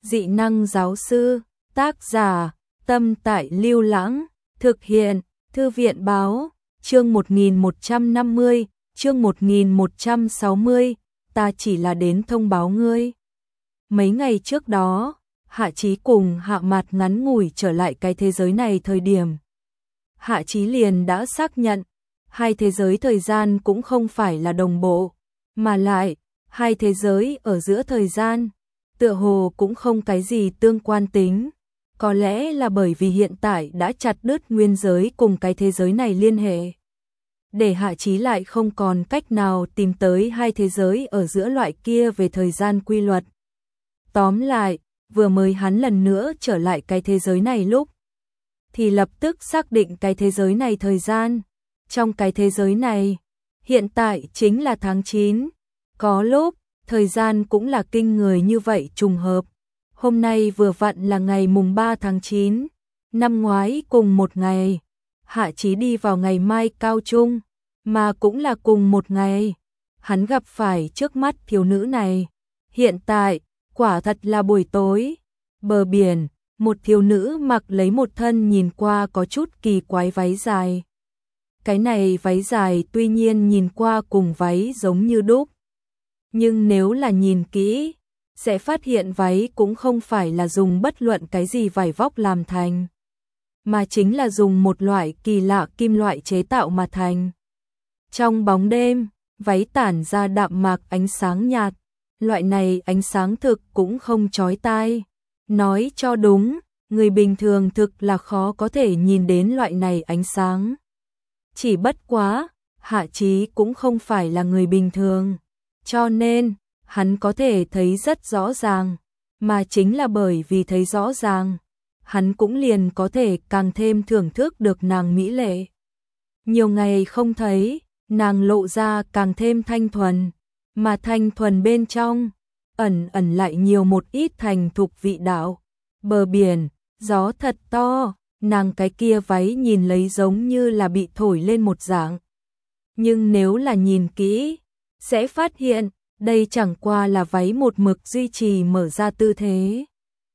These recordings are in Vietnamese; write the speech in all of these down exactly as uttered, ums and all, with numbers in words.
Dị năng giáo sư, tác giả, Tâm Tại Lưu Lãng, thực hiện, Thư viện báo, chương một nghìn một trăm năm mươi, chương một nghìn một trăm sáu mươi, ta chỉ là đến thông báo ngươi. Mấy ngày trước đó, Hạ Chí cùng Hạ Mạt ngắn ngủi trở lại cái thế giới này thời điểm. Hạ Chí liền đã xác nhận, hai thế giới thời gian cũng không phải là đồng bộ, mà lại, hai thế giới ở giữa thời gian, tựa hồ cũng không cái gì tương quan tính. Có lẽ là bởi vì hiện tại đã chặt đứt nguyên giới cùng cái thế giới này liên hệ. Để Hạ Chí lại không còn cách nào tìm tới hai thế giới ở giữa loại kia về thời gian quy luật. Tóm lại, vừa mới hắn lần nữa trở lại cái thế giới này lúc, thì lập tức xác định cái thế giới này thời gian. Trong cái thế giới này, hiện tại chính là tháng chín, có lúc, thời gian cũng là kinh người như vậy trùng hợp. Hôm nay vừa vặn là ngày mùng ba tháng chín, năm ngoái cùng một ngày, Hạ Chí đi vào ngày mai cao trung, mà cũng là cùng một ngày, hắn gặp phải trước mắt thiếu nữ này. Hiện tại, quả thật là buổi tối, bờ biển, một thiếu nữ mặc lấy một thân nhìn qua có chút kỳ quái váy dài. Cái này váy dài tuy nhiên nhìn qua cùng váy giống như đúc, nhưng nếu là nhìn kỹ, sẽ phát hiện váy cũng không phải là dùng bất luận cái gì vải vóc làm thành, mà chính là dùng một loại kỳ lạ kim loại chế tạo mà thành. Trong bóng đêm, váy tản ra đạm mạc ánh sáng nhạt, loại này ánh sáng thực cũng không chói tai. Nói cho đúng, người bình thường thực là khó có thể nhìn đến loại này ánh sáng. Chỉ bất quá, Hạ Chí cũng không phải là người bình thường, cho nên, hắn có thể thấy rất rõ ràng, mà chính là bởi vì thấy rõ ràng, hắn cũng liền có thể càng thêm thưởng thức được nàng mỹ lệ. Nhiều ngày không thấy, nàng lộ ra càng thêm thanh thuần, mà thanh thuần bên trong, ẩn ẩn lại nhiều một ít thành thục vị đạo. Bờ biển, gió thật to, nàng cái kia váy nhìn lấy giống như là bị thổi lên một dạng. Nhưng nếu là nhìn kỹ, sẽ phát hiện, đây chẳng qua là váy một mực duy trì mở ra tư thế.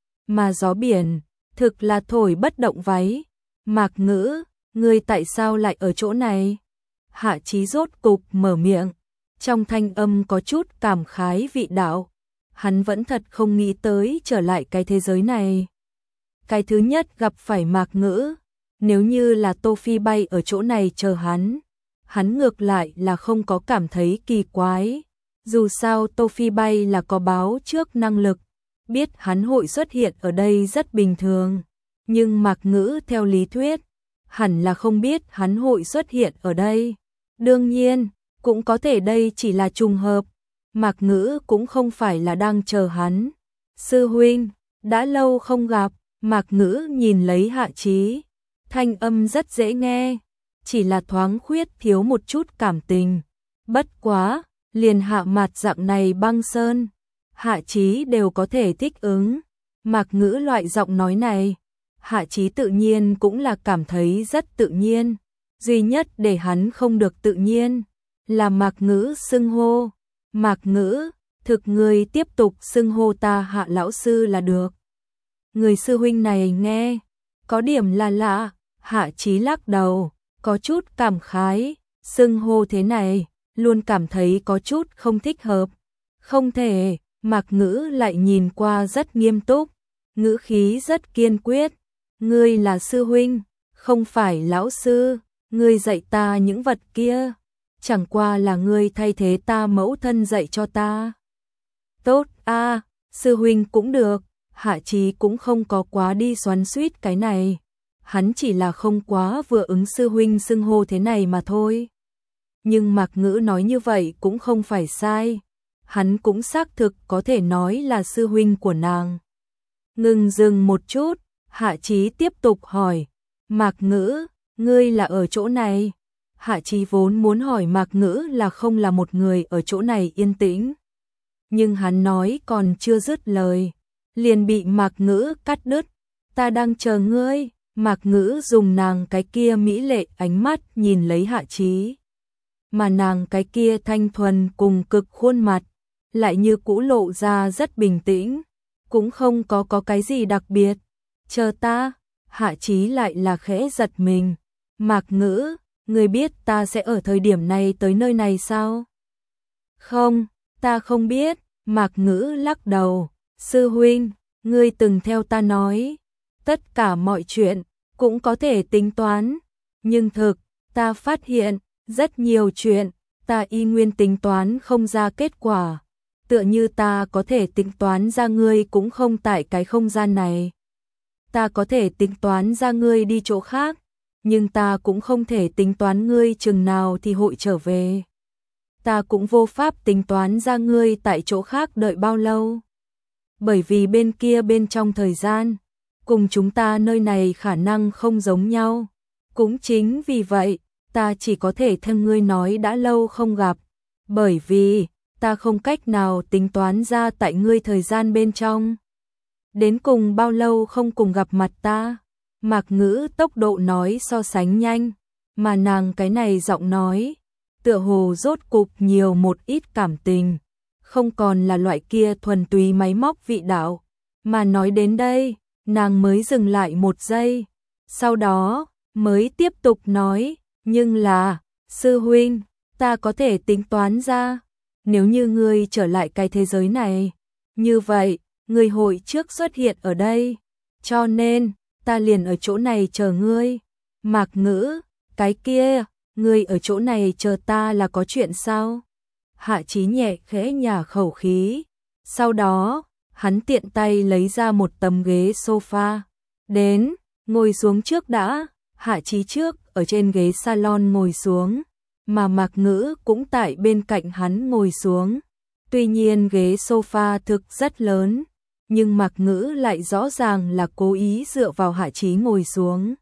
Mà gió biển, thực là thổi bất động váy. Mạc Ngữ, ngươi tại sao lại ở chỗ này? Hạ Chí rốt cục mở miệng, trong thanh âm có chút cảm khái vị đạo. Hắn vẫn thật không nghĩ tới trở lại cái thế giới này. Cái thứ nhất gặp phải Mạc Ngữ, nếu như là Tô Phi bay ở chỗ này chờ hắn, hắn ngược lại là không có cảm thấy kỳ quái. Dù sao Tô Phi bay là có báo trước năng lực, biết hắn hội xuất hiện ở đây rất bình thường. Nhưng Mạc Ngữ theo lý thuyết, hẳn là không biết hắn hội xuất hiện ở đây. Đương nhiên, cũng có thể đây chỉ là trùng hợp. Mạc Ngữ cũng không phải là đang chờ hắn. Sư huynh, đã lâu không gặp. Mạc Ngữ nhìn lấy Hạ Chí, thanh âm rất dễ nghe, chỉ là thoáng khuyết thiếu một chút cảm tình. Bất quá, liền Hạ Mạt dạng này băng sơn, Hạ Chí đều có thể thích ứng. Mạc Ngữ loại giọng nói này, Hạ Chí tự nhiên cũng là cảm thấy rất tự nhiên. Duy nhất để hắn không được tự nhiên là Mạc Ngữ xưng hô. Mạc Ngữ, thực người tiếp tục xưng hô ta Hạ lão sư là được. Người sư huynh này nghe, có điểm là lạ. Hạ Chí lắc đầu, có chút cảm khái, xưng hô thế này, luôn cảm thấy có chút không thích hợp. Không thể, Mạc Ngữ lại nhìn qua rất nghiêm túc, ngữ khí rất kiên quyết. Ngươi là sư huynh, không phải lão sư, ngươi dạy ta những vật kia, chẳng qua là ngươi thay thế ta mẫu thân dạy cho ta. Tốt a, à, sư huynh cũng được. Hạ Chí cũng không có quá đi xoắn xuýt cái này, hắn chỉ là không quá vừa ứng sư huynh xưng hô thế này mà thôi. Nhưng Mạc Ngữ nói như vậy cũng không phải sai, hắn cũng xác thực có thể nói là sư huynh của nàng. Ngừng dừng một chút, Hạ Chí tiếp tục hỏi, Mạc Ngữ, ngươi là ở chỗ này? Hạ Chí vốn muốn hỏi Mạc Ngữ là không là một người ở chỗ này yên tĩnh, nhưng hắn nói còn chưa dứt lời, liền bị Mạc Ngữ cắt đứt. Ta đang chờ ngươi. Mạc Ngữ dùng nàng cái kia mỹ lệ ánh mắt nhìn lấy Hạ Chí, mà nàng cái kia thanh thuần cùng cực khuôn mặt lại như cũ lộ ra rất bình tĩnh. cũng không có có cái gì đặc biệt. Chờ ta, Hạ Chí lại là khẽ giật mình. Mạc Ngữ, ngươi biết ta sẽ ở thời điểm này tới nơi này sao? Không, ta không biết, Mạc Ngữ lắc đầu. Sư huynh, ngươi từng theo ta nói, tất cả mọi chuyện cũng có thể tính toán, nhưng thực, ta phát hiện, rất nhiều chuyện, ta y nguyên tính toán không ra kết quả. Tựa như ta có thể tính toán ra ngươi cũng không tại cái không gian này. Ta có thể tính toán ra ngươi đi chỗ khác, nhưng ta cũng không thể tính toán ngươi chừng nào thì hội trở về. Ta cũng vô pháp tính toán ra ngươi tại chỗ khác đợi bao lâu. Bởi vì bên kia bên trong thời gian, cùng chúng ta nơi này khả năng không giống nhau. Cũng chính vì vậy, ta chỉ có thể theo ngươi nói đã lâu không gặp. Bởi vì, ta không cách nào tính toán ra tại ngươi thời gian bên trong. Đến cùng bao lâu không cùng gặp mặt ta. Mạc Ngữ tốc độ nói so sánh nhanh, mà nàng cái này giọng nói, tựa hồ rốt cục nhiều một ít cảm tình, không còn là loại kia thuần túy máy móc vị đạo. Mà nói đến đây, nàng mới dừng lại một giây, sau đó mới tiếp tục nói, nhưng là, sư huynh, ta có thể tính toán ra, nếu như ngươi trở lại cái thế giới này, như vậy, ngươi hội trước xuất hiện ở đây, cho nên, ta liền ở chỗ này chờ ngươi. Mạc Ngữ, cái kia, ngươi ở chỗ này chờ ta là có chuyện sao? Hạ Chí nhẹ khẽ nhả khẩu khí, sau đó, hắn tiện tay lấy ra một tấm ghế sofa, đến, ngồi xuống trước đã. Hạ Chí trước ở trên ghế salon ngồi xuống, mà Mạc Ngữ cũng tại bên cạnh hắn ngồi xuống. Tuy nhiên ghế sofa thực rất lớn, nhưng Mạc Ngữ lại rõ ràng là cố ý dựa vào Hạ Chí ngồi xuống.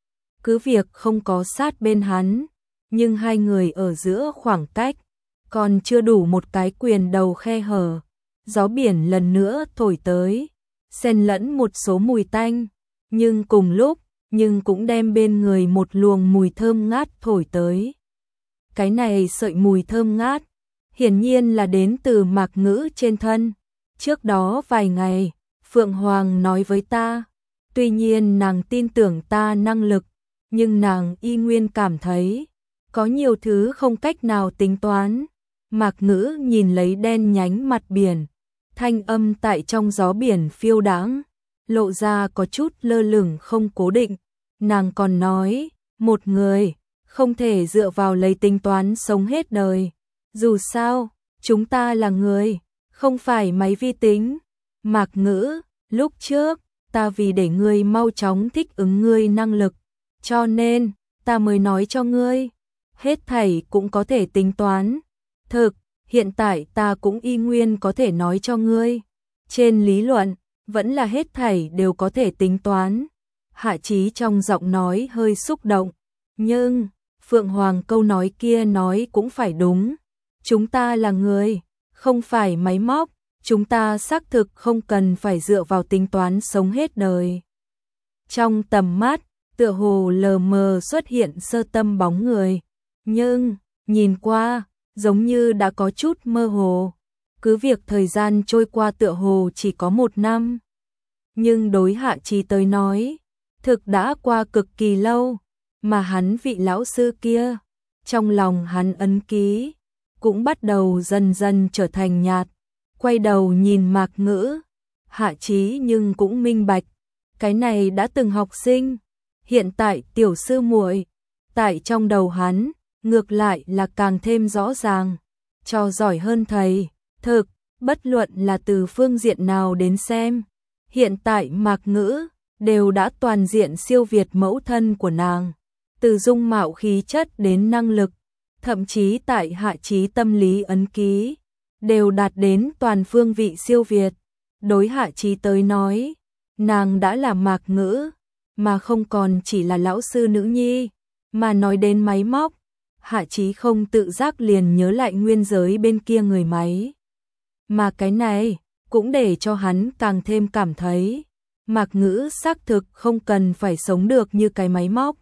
Cứ việc không có sát bên hắn, nhưng hai người ở giữa khoảng cách còn chưa đủ một cái quyền đầu khe hở. Gió biển lần nữa thổi tới, xen lẫn một số mùi tanh, nhưng cùng lúc, nhưng cũng đem bên người một luồng mùi thơm ngát thổi tới. Cái này sợi mùi thơm ngát, hiển nhiên là đến từ Mạc Ngữ trên thân. Trước đó vài ngày, Phượng Hoàng nói với ta, tuy nhiên nàng tin tưởng ta năng lực, nhưng nàng y nguyên cảm thấy, có nhiều thứ không cách nào tính toán. Mạc Ngữ nhìn lấy đen nhánh mặt biển, thanh âm tại trong gió biển phiêu đãng, lộ ra có chút lơ lửng không cố định. Nàng còn nói, một người không thể dựa vào lấy tính toán sống hết đời. Dù sao, chúng ta là người, không phải máy vi tính. Mạc Ngữ, lúc trước, ta vì để ngươi mau chóng thích ứng ngươi năng lực, cho nên, ta mới nói cho ngươi, hết thảy cũng có thể tính toán. Thực, hiện tại ta cũng y nguyên có thể nói cho ngươi. Trên lý luận, vẫn là hết thảy đều có thể tính toán. Hạ Chí trong giọng nói hơi xúc động, nhưng, Phượng Hoàng câu nói kia nói cũng phải đúng. Chúng ta là người, không phải máy móc, chúng ta xác thực không cần phải dựa vào tính toán sống hết đời. Trong tầm mắt, tựa hồ lờ mờ xuất hiện sơ tâm bóng người, nhưng, nhìn qua, giống như đã có chút mơ hồ. Cứ việc thời gian trôi qua tựa hồ chỉ có một năm, nhưng đối Hạ Chí tới nói, thực đã qua cực kỳ lâu, mà hắn vị lão sư kia, trong lòng hắn ấn ký, cũng bắt đầu dần dần trở thành nhạt. Quay đầu nhìn Mạc Ngữ, Hạ Chí nhưng cũng minh bạch, cái này đã từng học sinh, hiện tại tiểu sư muội, tại trong đầu hắn, ngược lại là càng thêm rõ ràng, cho giỏi hơn thầy. Thực, bất luận là từ phương diện nào đến xem, hiện tại Mạc Ngữ đều đã toàn diện siêu việt mẫu thân của nàng, từ dung mạo khí chất đến năng lực, thậm chí tại Hạ Chí tâm lý ấn ký, đều đạt đến toàn phương vị siêu việt. Đối Hạ Chí tới nói, nàng đã là Mạc Ngữ, mà không còn chỉ là lão sư nữ nhi. Mà nói đến máy móc, Hạ Chí không tự giác liền nhớ lại nguyên giới bên kia người máy. Mà cái này, cũng để cho hắn càng thêm cảm thấy, Mạc Ngữ xác thực không cần phải sống được như cái máy móc.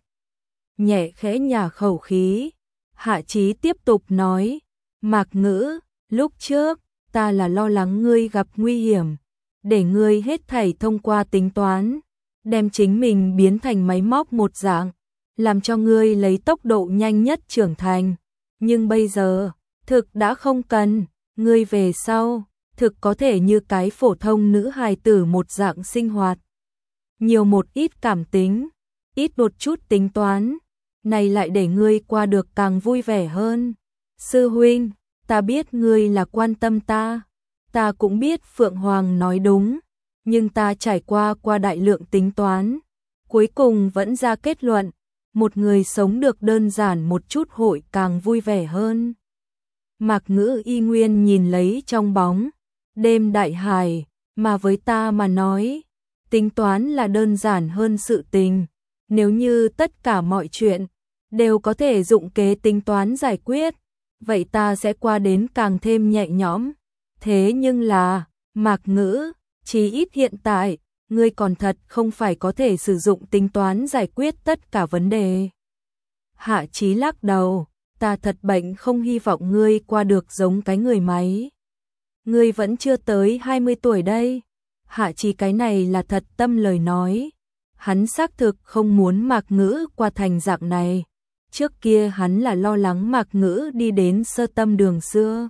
Nhẹ khẽ nhả khẩu khí, Hạ Chí tiếp tục nói, Mạc Ngữ, lúc trước, ta là lo lắng ngươi gặp nguy hiểm, để ngươi hết thảy thông qua tính toán, đem chính mình biến thành máy móc một dạng, làm cho ngươi lấy tốc độ nhanh nhất trưởng thành. Nhưng bây giờ, thực đã không cần, ngươi về sau, thực có thể như cái phổ thông nữ hài tử một dạng sinh hoạt. Nhiều một ít cảm tính, ít một chút tính toán, này lại để ngươi qua được càng vui vẻ hơn. Sư huynh, ta biết ngươi là quan tâm ta, ta cũng biết Phượng Hoàng nói đúng, nhưng ta trải qua qua đại lượng tính toán, cuối cùng vẫn ra kết luận, một người sống được đơn giản một chút hội càng vui vẻ hơn. Mạc Ngữ y nguyên nhìn lấy trong bóng đêm đại hải, mà với ta mà nói, tính toán là đơn giản hơn sự tình. Nếu như tất cả mọi chuyện đều có thể dụng kế tính toán giải quyết, vậy ta sẽ qua đến càng thêm nhẹ nhõm. Thế nhưng là, Mạc Ngữ, chí ít hiện tại, ngươi còn thật không phải có thể sử dụng tính toán giải quyết tất cả vấn đề. Hạ Chí lắc đầu, ta thật bệnh không hy vọng ngươi qua được giống cái người máy. Ngươi vẫn chưa tới hai mươi tuổi đây. Hạ Chí cái này là thật tâm lời nói. Hắn xác thực không muốn Mạc Ngữ qua thành dạng này. Trước kia hắn là lo lắng Mạc Ngữ đi đến sơ tâm đường xưa.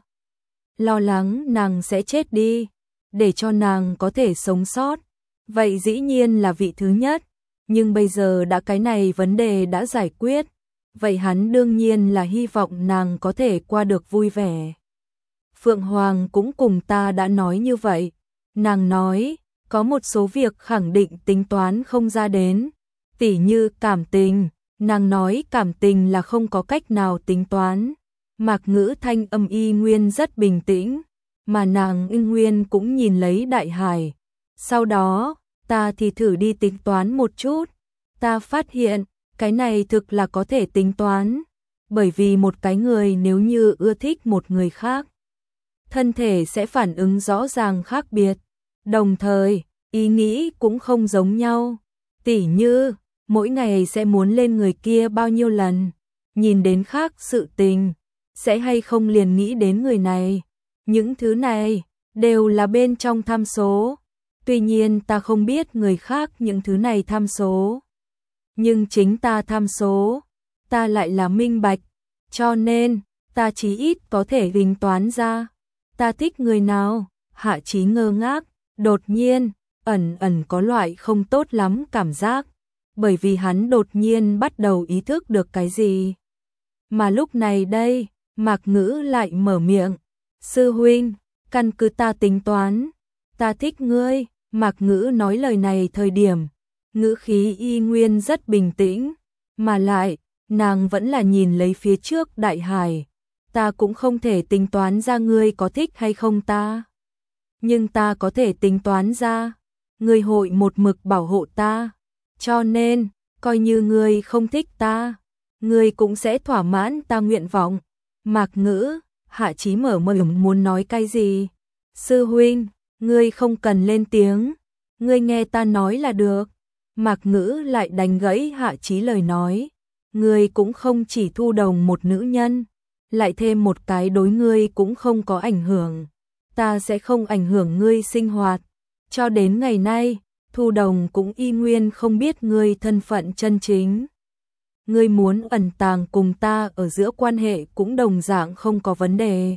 Lo lắng nàng sẽ chết đi, để cho nàng có thể sống sót. Vậy dĩ nhiên là vị thứ nhất. Nhưng bây giờ đã cái này vấn đề đã giải quyết. Vậy hắn đương nhiên là hy vọng nàng có thể qua được vui vẻ. Phượng Hoàng cũng cùng ta đã nói như vậy. Nàng nói, có một số việc khẳng định tính toán không ra đến. Tỉ như cảm tình, nàng nói cảm tình là không có cách nào tính toán. Mạc Ngữ thanh âm y nguyên rất bình tĩnh, mà nàng y nguyên cũng nhìn lấy đại hải. Sau đó, ta thì thử đi tính toán một chút. Ta phát hiện, cái này thực là có thể tính toán. Bởi vì một cái người nếu như ưa thích một người khác, thân thể sẽ phản ứng rõ ràng khác biệt. Đồng thời, ý nghĩ cũng không giống nhau. Tỉ như, mỗi ngày sẽ muốn lên người kia bao nhiêu lần. Nhìn đến khác sự tình, sẽ hay không liền nghĩ đến người này. Những thứ này, đều là bên trong tham số. Tuy nhiên ta không biết người khác những thứ này tham số. Nhưng chính ta tham số, ta lại là minh bạch. Cho nên, ta chí ít có thể tính toán ra. Ta thích người nào? Hạ Chí ngơ ngác, đột nhiên, ẩn ẩn có loại không tốt lắm cảm giác. Bởi vì hắn đột nhiên bắt đầu ý thức được cái gì. Mà lúc này đây, Mạc Ngữ lại mở miệng. Sư huynh, căn cứ ta tính toán, ta thích ngươi. Mạc Ngữ nói lời này thời điểm, ngữ khí y nguyên rất bình tĩnh, mà lại, nàng vẫn là nhìn lấy phía trước đại hải. Ta cũng không thể tính toán ra ngươi có thích hay không ta. Nhưng ta có thể tính toán ra, ngươi hội một mực bảo hộ ta. Cho nên, coi như ngươi không thích ta, ngươi cũng sẽ thỏa mãn ta nguyện vọng. Mạc Ngữ, Hạ Chí mở miệng muốn nói cái gì? Sư huynh, ngươi không cần lên tiếng, ngươi nghe ta nói là được. Mạc Ngữ lại đánh gãy Hạ Chí lời nói, ngươi cũng không chỉ thu đồng một nữ nhân, lại thêm một cái đối ngươi cũng không có ảnh hưởng. Ta sẽ không ảnh hưởng ngươi sinh hoạt. Cho đến ngày nay, Thu Đồng cũng y nguyên không biết ngươi thân phận chân chính. Ngươi muốn ẩn tàng cùng ta ở giữa quan hệ cũng đồng dạng không có vấn đề.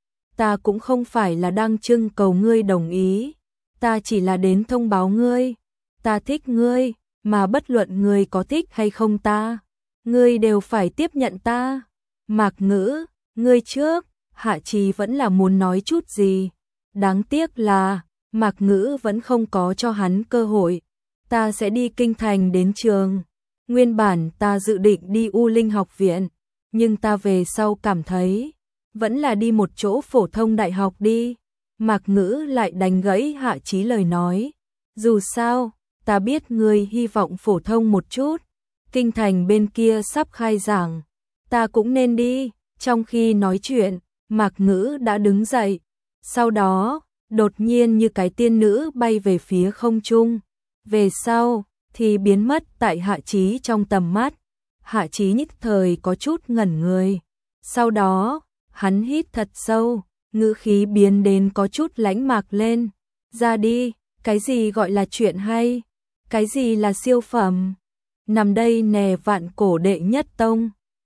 Ta cũng không phải là đang trưng cầu ngươi đồng ý. Ta chỉ là đến thông báo ngươi. Ta thích ngươi, mà bất luận ngươi có thích hay không ta, ngươi đều phải tiếp nhận ta. Mạc Ngữ, ngươi trước. Hạ Chí vẫn là muốn nói chút gì. Đáng tiếc là, Mạc Ngữ vẫn không có cho hắn cơ hội. Ta sẽ đi kinh thành đến trường. Nguyên bản ta dự định đi U Linh học viện, nhưng ta về sau cảm thấy, vẫn là đi một chỗ phổ thông đại học đi. Mạc Ngữ lại đánh gãy Hạ Chí lời nói. Dù sao, ta biết ngươi hy vọng phổ thông một chút. Kinh thành bên kia sắp khai giảng, ta cũng nên đi. Trong khi nói chuyện, Mạc Ngữ đã đứng dậy. Sau đó, đột nhiên như cái tiên nữ bay về phía không trung. Về sau, thì biến mất tại Hạ Chí trong tầm mắt. Hạ Chí nhất thời có chút ngẩn người. Sau đó, hắn hít thật sâu, ngữ khí biến đến có chút lãnh mạc lên. Ra đi, Cái gì gọi là chuyện hay? Cái gì là siêu phẩm? Nằm đây nè vạn cổ đệ nhất tông.